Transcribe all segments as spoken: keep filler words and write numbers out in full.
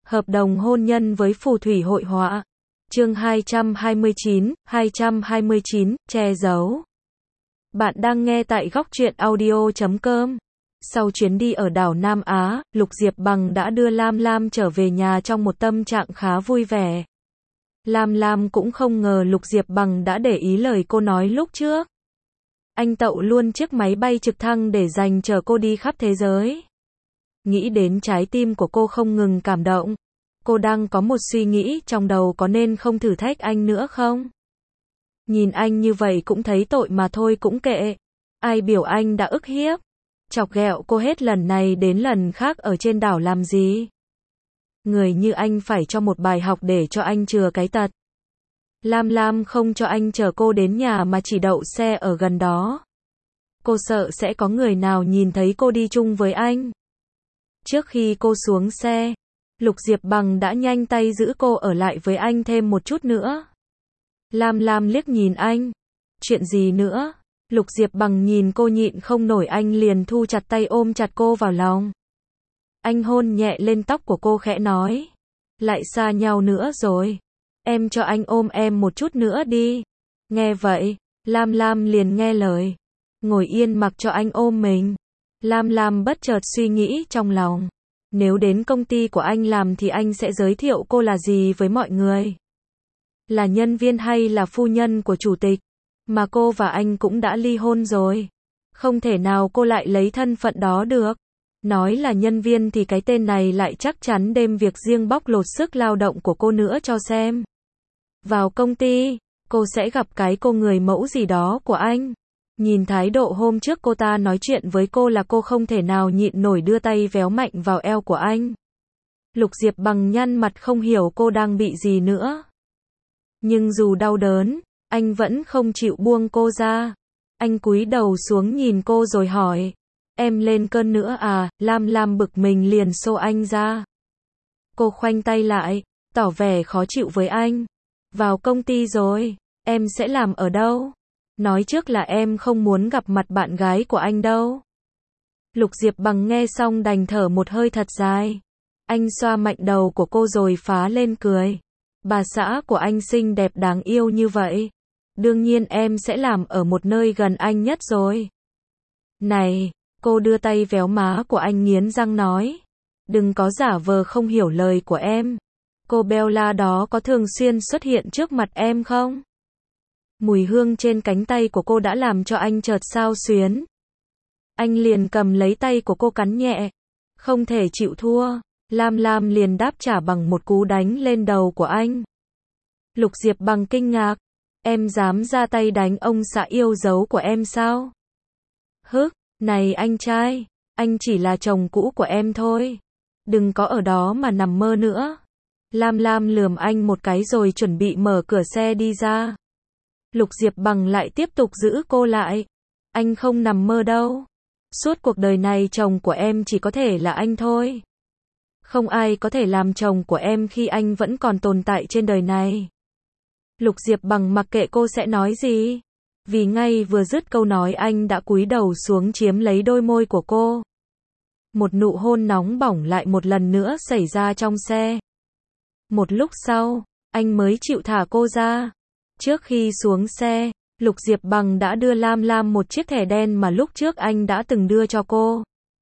Hợp đồng hôn nhân với phù thủy hội họa. Chương hai trăm hai mươi chín, hai trăm hai mươi chín, che giấu. Bạn đang nghe tại góc truyện audio chấm com. Sau chuyến đi ở đảo Nam Á, Lục Diệp Bằng đã đưa Lam Lam trở về nhà trong một tâm trạng khá vui vẻ. Lam Lam cũng không ngờ Lục Diệp Bằng đã để ý lời cô nói lúc trước. Anh tậu luôn chiếc máy bay trực thăng để dành chờ cô đi khắp thế giới. Nghĩ đến trái tim của cô không ngừng cảm động. Cô đang có một suy nghĩ trong đầu, có nên không thử thách anh nữa không? Nhìn anh như vậy cũng thấy tội mà thôi, cũng kệ. Ai biểu anh đã ức hiếp, chọc ghẹo cô hết lần này đến lần khác ở trên đảo làm gì? Người như anh phải cho một bài học để cho anh chừa cái tật. Lam Lam không cho anh chở cô đến nhà mà chỉ đậu xe ở gần đó. Cô sợ sẽ có người nào nhìn thấy cô đi chung với anh. Trước khi cô xuống xe, Lục Diệp Bằng đã nhanh tay giữ cô ở lại với anh thêm một chút nữa. Lam Lam liếc nhìn anh. Chuyện gì nữa? Lục Diệp Bằng nhìn cô nhịn không nổi, anh liền thu chặt tay ôm chặt cô vào lòng. Anh hôn nhẹ lên tóc của cô khẽ nói. Lại xa nhau nữa rồi. Em cho anh ôm em một chút nữa đi. Nghe vậy, Lam Lam liền nghe lời. Ngồi yên mặc cho anh ôm mình. Lam Lam bất chợt suy nghĩ trong lòng. Nếu đến công ty của anh làm thì anh sẽ giới thiệu cô là gì với mọi người? Là nhân viên hay là phu nhân của chủ tịch? Mà cô và anh cũng đã ly hôn rồi. Không thể nào cô lại lấy thân phận đó được. Nói là nhân viên thì cái tên này lại chắc chắn đem việc riêng bóc lột sức lao động của cô nữa cho xem. Vào công ty, cô sẽ gặp cái cô người mẫu gì đó của anh. Nhìn thái độ hôm trước cô ta nói chuyện với cô là cô không thể nào nhịn nổi đưa tay véo mạnh vào eo của anh. Lục Diệp Bằng nhăn mặt không hiểu cô đang bị gì nữa. Nhưng dù đau đớn, anh vẫn không chịu buông cô ra. Anh cúi đầu xuống nhìn cô rồi hỏi. Em lên cơn nữa à? Lam Lam bực mình liền xô anh ra. Cô khoanh tay lại, tỏ vẻ khó chịu với anh. Vào công ty rồi, em sẽ làm ở đâu? Nói trước là em không muốn gặp mặt bạn gái của anh đâu. Lục Diệp Bằng nghe xong đành thở một hơi thật dài. Anh xoa mạnh đầu của cô rồi phá lên cười. Bà xã của anh xinh đẹp đáng yêu như vậy. Đương nhiên em sẽ làm ở một nơi gần anh nhất rồi. Này, cô đưa tay véo má của anh nghiến răng nói. Đừng có giả vờ không hiểu lời của em. Cô Bella đó có thường xuyên xuất hiện trước mặt em không? Mùi hương trên cánh tay của cô đã làm cho anh chợt xao xuyến. Anh liền cầm lấy tay của cô cắn nhẹ. Không thể chịu thua. Lam Lam liền đáp trả bằng một cú đánh lên đầu của anh. Lục Diệp Bằng kinh ngạc. Em dám ra tay đánh ông xã yêu dấu của em sao? Hức, này anh trai, anh chỉ là chồng cũ của em thôi. Đừng có ở đó mà nằm mơ nữa. Lam Lam lườm anh một cái rồi chuẩn bị mở cửa xe đi ra. Lục Diệp Bằng lại tiếp tục giữ cô lại. Anh không nằm mơ đâu. Suốt cuộc đời này chồng của em chỉ có thể là anh thôi. Không ai có thể làm chồng của em khi anh vẫn còn tồn tại trên đời này. Lục Diệp Bằng mặc kệ cô sẽ nói gì. Vì ngay vừa dứt câu nói anh đã cúi đầu xuống chiếm lấy đôi môi của cô. Một nụ hôn nóng bỏng lại một lần nữa xảy ra trong xe. Một lúc sau, anh mới chịu thả cô ra. Trước khi xuống xe, Lục Diệp Bằng đã đưa Lam Lam một chiếc thẻ đen mà lúc trước anh đã từng đưa cho cô.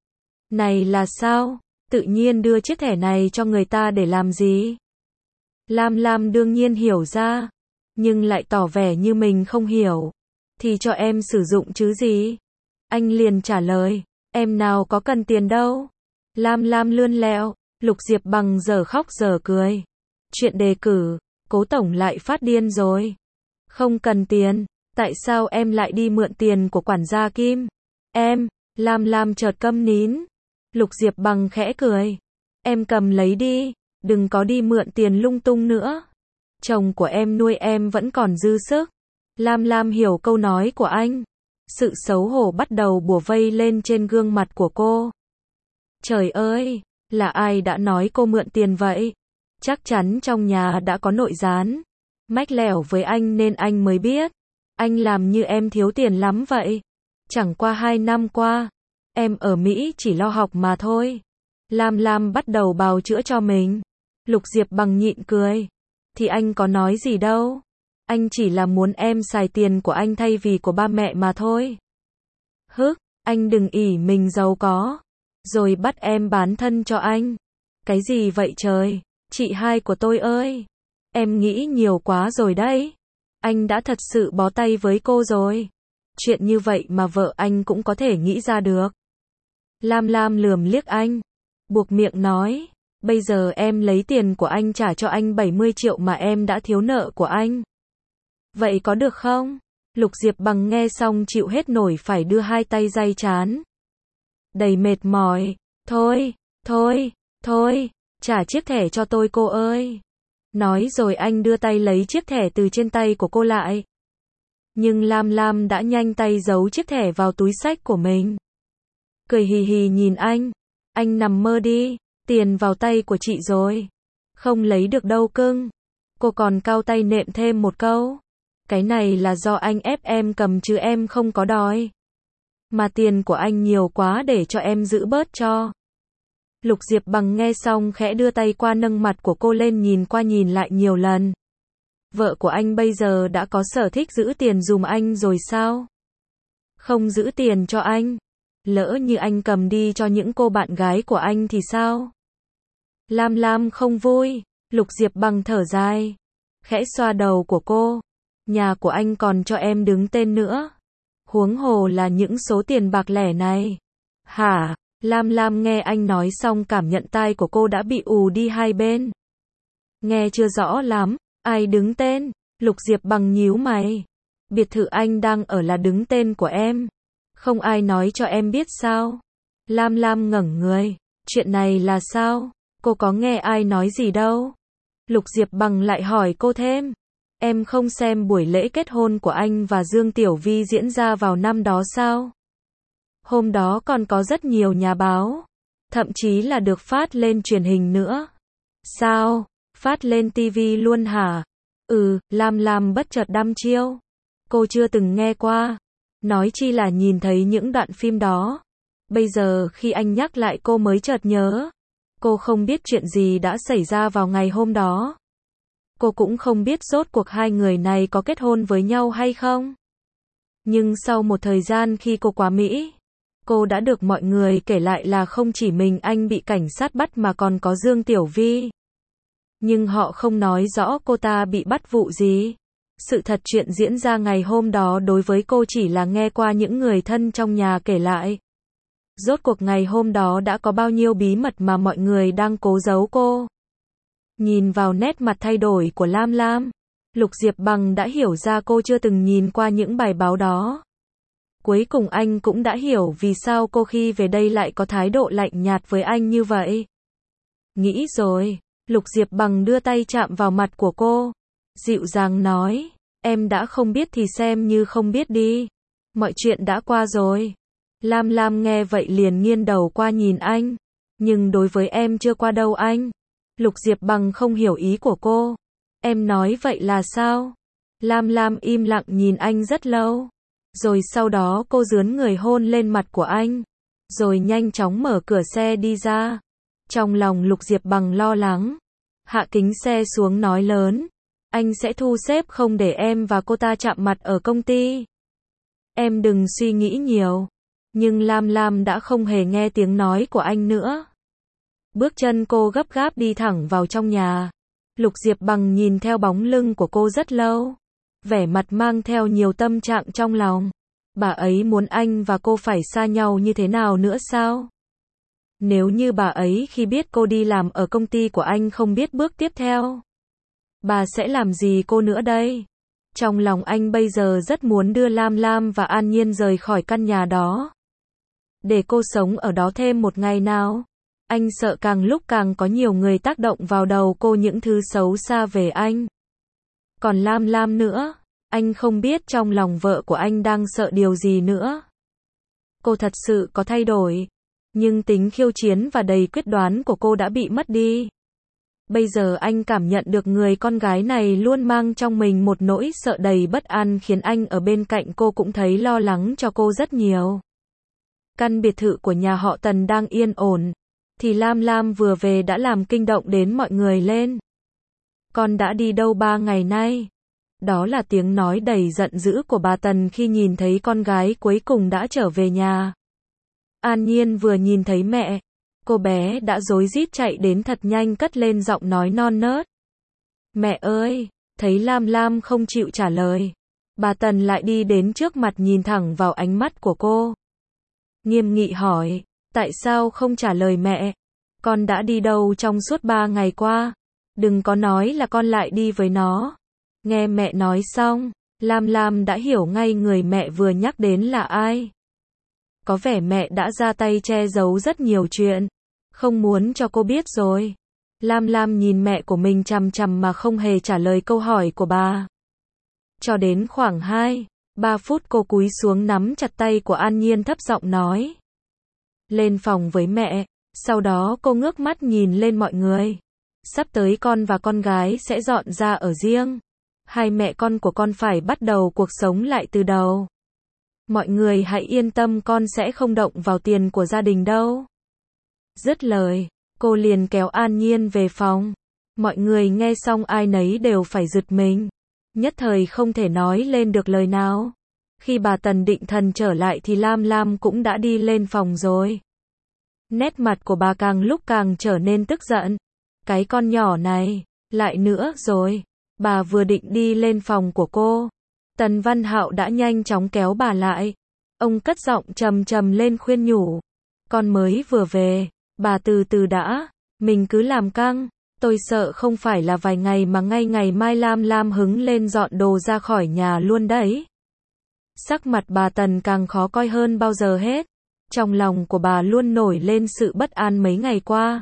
Này là sao? Tự nhiên đưa chiếc thẻ này cho người ta để làm gì? Lam Lam đương nhiên hiểu ra, nhưng lại tỏ vẻ như mình không hiểu. Thì cho em sử dụng chứ gì? Anh liền trả lời, em nào có cần tiền đâu. Lam Lam lươn lẹo, Lục Diệp Bằng giờ khóc giờ cười. Chuyện đề cử, Cố tổng lại phát điên rồi. Không cần tiền, tại sao em lại đi mượn tiền của quản gia Kim? Em, Lam Lam chợt câm nín. Lục Diệp Bằng khẽ cười. Em cầm lấy đi, đừng có đi mượn tiền lung tung nữa. Chồng của em nuôi em vẫn còn dư sức. Lam Lam hiểu câu nói của anh. Sự xấu hổ bắt đầu bủa vây lên trên gương mặt của cô. Trời ơi, là ai đã nói cô mượn tiền vậy? Chắc chắn trong nhà đã có nội gián. Mách lẻo với anh nên anh mới biết. Anh làm như em thiếu tiền lắm vậy. Chẳng qua hai năm qua, em ở Mỹ chỉ lo học mà thôi. Lam Lam bắt đầu bào chữa cho mình. Lục Diệp Bằng nhịn cười. Thì anh có nói gì đâu. Anh chỉ là muốn em xài tiền của anh thay vì của ba mẹ mà thôi. Hức, anh đừng ỷ mình giàu có. Rồi bắt em bán thân cho anh. Cái gì vậy trời? Chị hai của tôi ơi. Em nghĩ nhiều quá rồi đấy. Anh đã thật sự bó tay với cô rồi. Chuyện như vậy mà vợ anh cũng có thể nghĩ ra được. Lam Lam lườm liếc anh. Buộc miệng nói. Bây giờ em lấy tiền của anh trả cho anh bảy mươi triệu mà em đã thiếu nợ của anh. Vậy có được không? Lục Diệp Bằng nghe xong chịu hết nổi phải đưa hai tay day chán. Đầy mệt mỏi. Thôi, thôi, thôi, trả chiếc thẻ cho tôi cô ơi. Nói rồi anh đưa tay lấy chiếc thẻ từ trên tay của cô lại. Nhưng Lam Lam đã nhanh tay giấu chiếc thẻ vào túi xách của mình. Cười hì hì nhìn anh. Anh nằm mơ đi, tiền vào tay của chị rồi. Không lấy được đâu cưng. Cô còn cau tay nện thêm một câu. Cái này là do anh ép em cầm chứ em không có đòi. Mà tiền của anh nhiều quá để cho em giữ bớt cho. Lục Diệp Bằng nghe xong khẽ đưa tay qua nâng mặt của cô lên nhìn qua nhìn lại nhiều lần. Vợ của anh bây giờ đã có sở thích giữ tiền giùm anh rồi sao? Không giữ tiền cho anh. Lỡ như anh cầm đi cho những cô bạn gái của anh thì sao? Lam Lam không vui. Lục Diệp Bằng thở dài. Khẽ xoa đầu của cô. Nhà của anh còn cho em đứng tên nữa. Huống hồ là những số tiền bạc lẻ này. Hả? Lam Lam nghe anh nói xong cảm nhận tai của cô đã bị ù đi hai bên. Nghe chưa rõ lắm. Ai đứng tên? Lục Diệp Bằng nhíu mày. Biệt thự anh đang ở là đứng tên của em. Không ai nói cho em biết sao? Lam Lam ngẩng người. Chuyện này là sao? Cô có nghe ai nói gì đâu? Lục Diệp Bằng lại hỏi cô thêm. Em không xem buổi lễ kết hôn của anh và Dương Tiểu Vi diễn ra vào năm đó sao? Hôm đó còn có rất nhiều nhà báo. Thậm chí là được phát lên truyền hình nữa. Sao? Phát lên ti vi luôn hả? Ừ, Lam Lam bất chợt đăm chiêu. Cô chưa từng nghe qua. Nói chi là nhìn thấy những đoạn phim đó. Bây giờ khi anh nhắc lại cô mới chợt nhớ. Cô không biết chuyện gì đã xảy ra vào ngày hôm đó. Cô cũng không biết rốt cuộc hai người này có kết hôn với nhau hay không. Nhưng sau một thời gian khi cô qua Mỹ, cô đã được mọi người kể lại là không chỉ mình anh bị cảnh sát bắt mà còn có Dương Tiểu Vi. Nhưng họ không nói rõ cô ta bị bắt vụ gì. Sự thật chuyện diễn ra ngày hôm đó đối với cô chỉ là nghe qua những người thân trong nhà kể lại. Rốt cuộc ngày hôm đó đã có bao nhiêu bí mật mà mọi người đang cố giấu cô. Nhìn vào nét mặt thay đổi của Lam Lam, Lục Diệp Bằng đã hiểu ra cô chưa từng nhìn qua những bài báo đó. Cuối cùng anh cũng đã hiểu vì sao cô khi về đây lại có thái độ lạnh nhạt với anh như vậy. Nghĩ rồi, Lục Diệp Bằng đưa tay chạm vào mặt của cô. Dịu dàng nói, em đã không biết thì xem như không biết đi. Mọi chuyện đã qua rồi. Lam Lam nghe vậy liền nghiêng đầu qua nhìn anh. Nhưng đối với em chưa qua đâu anh. Lục Diệp Bằng không hiểu ý của cô. Em nói vậy là sao? Lam Lam im lặng nhìn anh rất lâu. Rồi sau đó cô dướn người hôn lên mặt của anh. Rồi nhanh chóng mở cửa xe đi ra. Trong lòng Lục Diệp Bằng lo lắng. Hạ kính xe xuống nói lớn. Anh sẽ thu xếp không để em và cô ta chạm mặt ở công ty. Em đừng suy nghĩ nhiều. Nhưng Lam Lam đã không hề nghe tiếng nói của anh nữa. Bước chân cô gấp gáp đi thẳng vào trong nhà. Lục Diệp Bằng nhìn theo bóng lưng của cô rất lâu. Vẻ mặt mang theo nhiều tâm trạng trong lòng. Bà ấy muốn anh và cô phải xa nhau như thế nào nữa sao? Nếu như bà ấy khi biết cô đi làm ở công ty của anh không biết bước tiếp theo, bà sẽ làm gì cô nữa đây? Trong lòng anh bây giờ rất muốn đưa Lam Lam và An Nhiên rời khỏi căn nhà đó. Để cô sống ở đó thêm một ngày nào. Anh sợ càng lúc càng có nhiều người tác động vào đầu cô những thứ xấu xa về anh. Còn Lam Lam nữa, anh không biết trong lòng vợ của anh đang sợ điều gì nữa. Cô thật sự có thay đổi, nhưng tính khiêu chiến và đầy quyết đoán của cô đã bị mất đi. Bây giờ anh cảm nhận được người con gái này luôn mang trong mình một nỗi sợ đầy bất an khiến anh ở bên cạnh cô cũng thấy lo lắng cho cô rất nhiều. Căn biệt thự của nhà họ Tần đang yên ổn. thì Lam Lam vừa về đã làm kinh động đến mọi người lên. Con đã đi đâu ba ngày nay? Đó là tiếng nói đầy giận dữ của bà Tần khi nhìn thấy con gái cuối cùng đã trở về nhà. An Nhiên vừa nhìn thấy mẹ, cô bé đã rối rít chạy đến thật nhanh cất lên giọng nói non nớt. Mẹ ơi! Thấy Lam Lam không chịu trả lời, bà Tần lại đi đến trước mặt nhìn thẳng vào ánh mắt của cô. Nghiêm nghị hỏi, tại sao không trả lời mẹ? Con đã đi đâu trong suốt ba ngày qua? Đừng có nói là con lại đi với nó. Nghe mẹ nói xong, Lam Lam đã hiểu ngay người mẹ vừa nhắc đến là ai. Có vẻ mẹ đã ra tay che giấu rất nhiều chuyện, không muốn cho cô biết rồi. Lam Lam nhìn mẹ của mình chằm chằm mà không hề trả lời câu hỏi của bà. Cho đến khoảng hai, ba phút cô cúi xuống nắm chặt tay của An Nhiên thấp giọng nói. Lên phòng với mẹ, sau đó cô ngước mắt nhìn lên mọi người. Sắp tới con và con gái sẽ dọn ra ở riêng. Hai mẹ con của con phải bắt đầu cuộc sống lại từ đầu. Mọi người hãy yên tâm, con sẽ không động vào tiền của gia đình đâu. Dứt lời, cô liền kéo An Nhiên về phòng. Mọi người nghe xong ai nấy đều phải giật mình. Nhất thời không thể nói lên được lời nào. Khi bà Tần định thần trở lại thì Lam Lam cũng đã đi lên phòng rồi. Nét mặt của bà càng lúc càng trở nên tức giận. Cái con nhỏ này, lại nữa rồi. Bà vừa định đi lên phòng của cô, Tần Văn Hạo đã nhanh chóng kéo bà lại. Ông cất giọng trầm trầm lên khuyên nhủ. Con mới vừa về, bà từ từ đã, mình cứ làm căng. Tôi sợ không phải là vài ngày mà ngay ngày mai Lam Lam hứng lên dọn đồ ra khỏi nhà luôn đấy. Sắc mặt bà Tần càng khó coi hơn bao giờ hết. Trong lòng của bà luôn nổi lên sự bất an mấy ngày qua.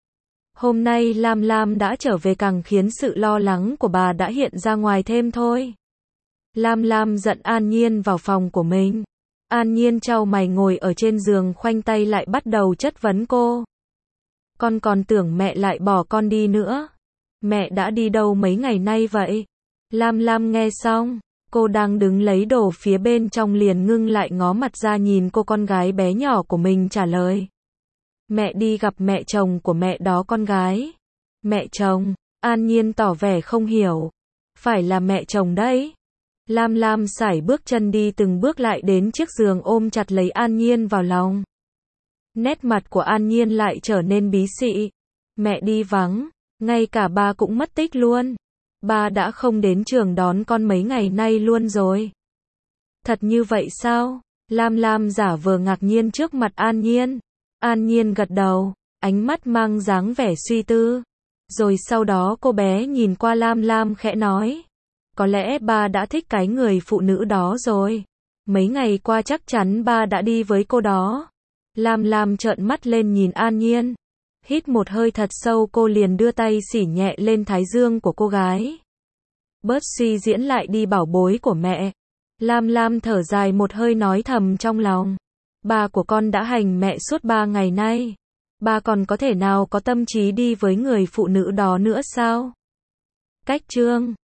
Hôm nay Lam Lam đã trở về càng khiến sự lo lắng của bà đã hiện ra ngoài thêm thôi. Lam Lam dẫn An Nhiên vào phòng của mình. An Nhiên chau mày ngồi ở trên giường khoanh tay lại bắt đầu chất vấn cô. Con còn tưởng mẹ lại bỏ con đi nữa. Mẹ đã đi đâu mấy ngày nay vậy? Lam Lam nghe xong, cô đang đứng lấy đồ phía bên trong liền ngưng lại ngó mặt ra nhìn cô con gái bé nhỏ của mình trả lời. Mẹ đi gặp mẹ chồng của mẹ đó con gái. Mẹ chồng? An Nhiên tỏ vẻ không hiểu. Phải là mẹ chồng đấy. Lam Lam sải bước chân đi từng bước lại đến chiếc giường ôm chặt lấy An Nhiên vào lòng. Nét mặt của An Nhiên lại trở nên bí xị. Mẹ đi vắng, ngay cả ba cũng mất tích luôn. Ba đã không đến trường đón con mấy ngày nay luôn rồi. Thật như vậy sao? Lam Lam giả vờ ngạc nhiên trước mặt An Nhiên. An Nhiên gật đầu, ánh mắt mang dáng vẻ suy tư. Rồi sau đó cô bé nhìn qua Lam Lam khẽ nói. Có lẽ ba đã thích cái người phụ nữ đó rồi. Mấy ngày qua chắc chắn ba đã đi với cô đó. Lam Lam trợn mắt lên nhìn An Nhiên. Hít một hơi thật sâu cô liền đưa tay xỉ nhẹ lên thái dương của cô gái. Bớt suy diễn lại đi bảo bối của mẹ. Lam Lam thở dài một hơi nói thầm trong lòng. Ba của con đã hành mẹ suốt ba ngày nay. Ba còn có thể nào có tâm trí đi với người phụ nữ đó nữa sao? Cách chương